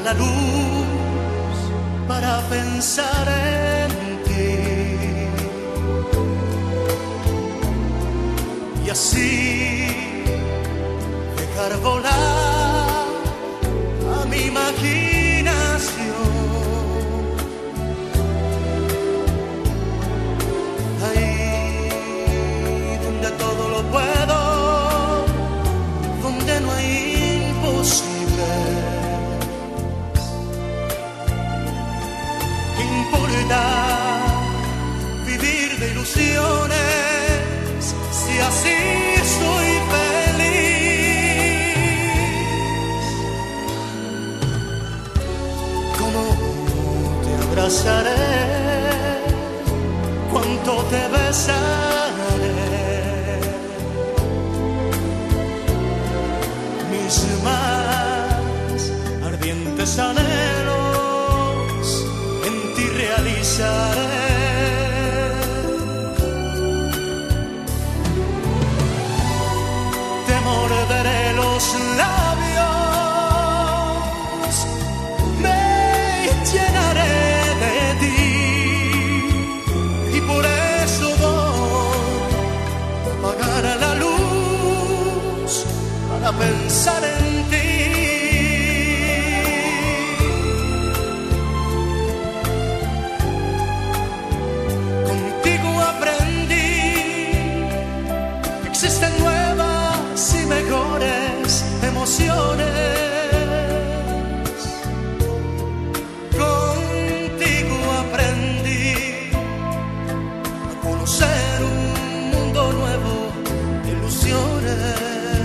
la luz para pensar en ti y así dejar volar a mi imaginación. Ahí donde todo lo puedo, donde no hay imposibles. Importa vivir de ilusiones si así soy feliz. ¿Cómo te abrazaré? ¿Cuánto te besaré? Mis más ardientes anhelos en ti realizaré. Te morderé los labios, me llenaré de ti y por eso voy a apagar la luz para pensar en ti. Contigo aprendí que existen nuevas y mejores emociones. Contigo aprendí a conocer un mundo nuevo de ilusiones.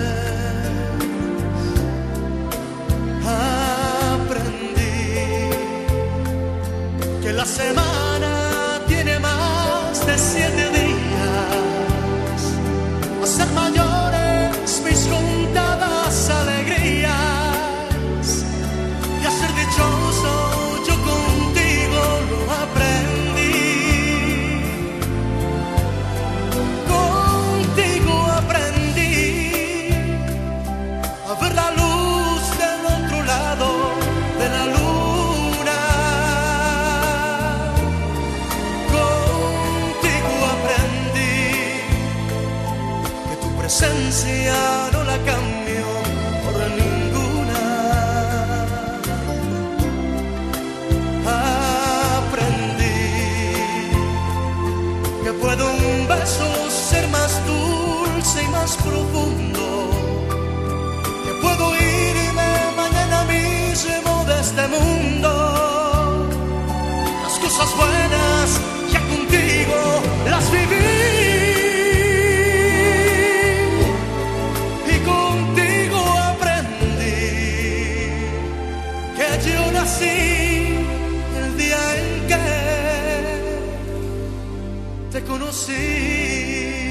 La semana tiene más de 7 días, a ser mayores mis contadas alegrías y a ser dichoso yo contigo lo aprendí. Contigo aprendí a ver la luz del otro lado de la luz. Esencia no la cambio por ninguna. Aprendí que puede un beso ser más dulce y más profundo, que puedo irme mañana mismo de este mundo. Las cosas buenas ya contigo las viví. Yo nací el día en que te conocí.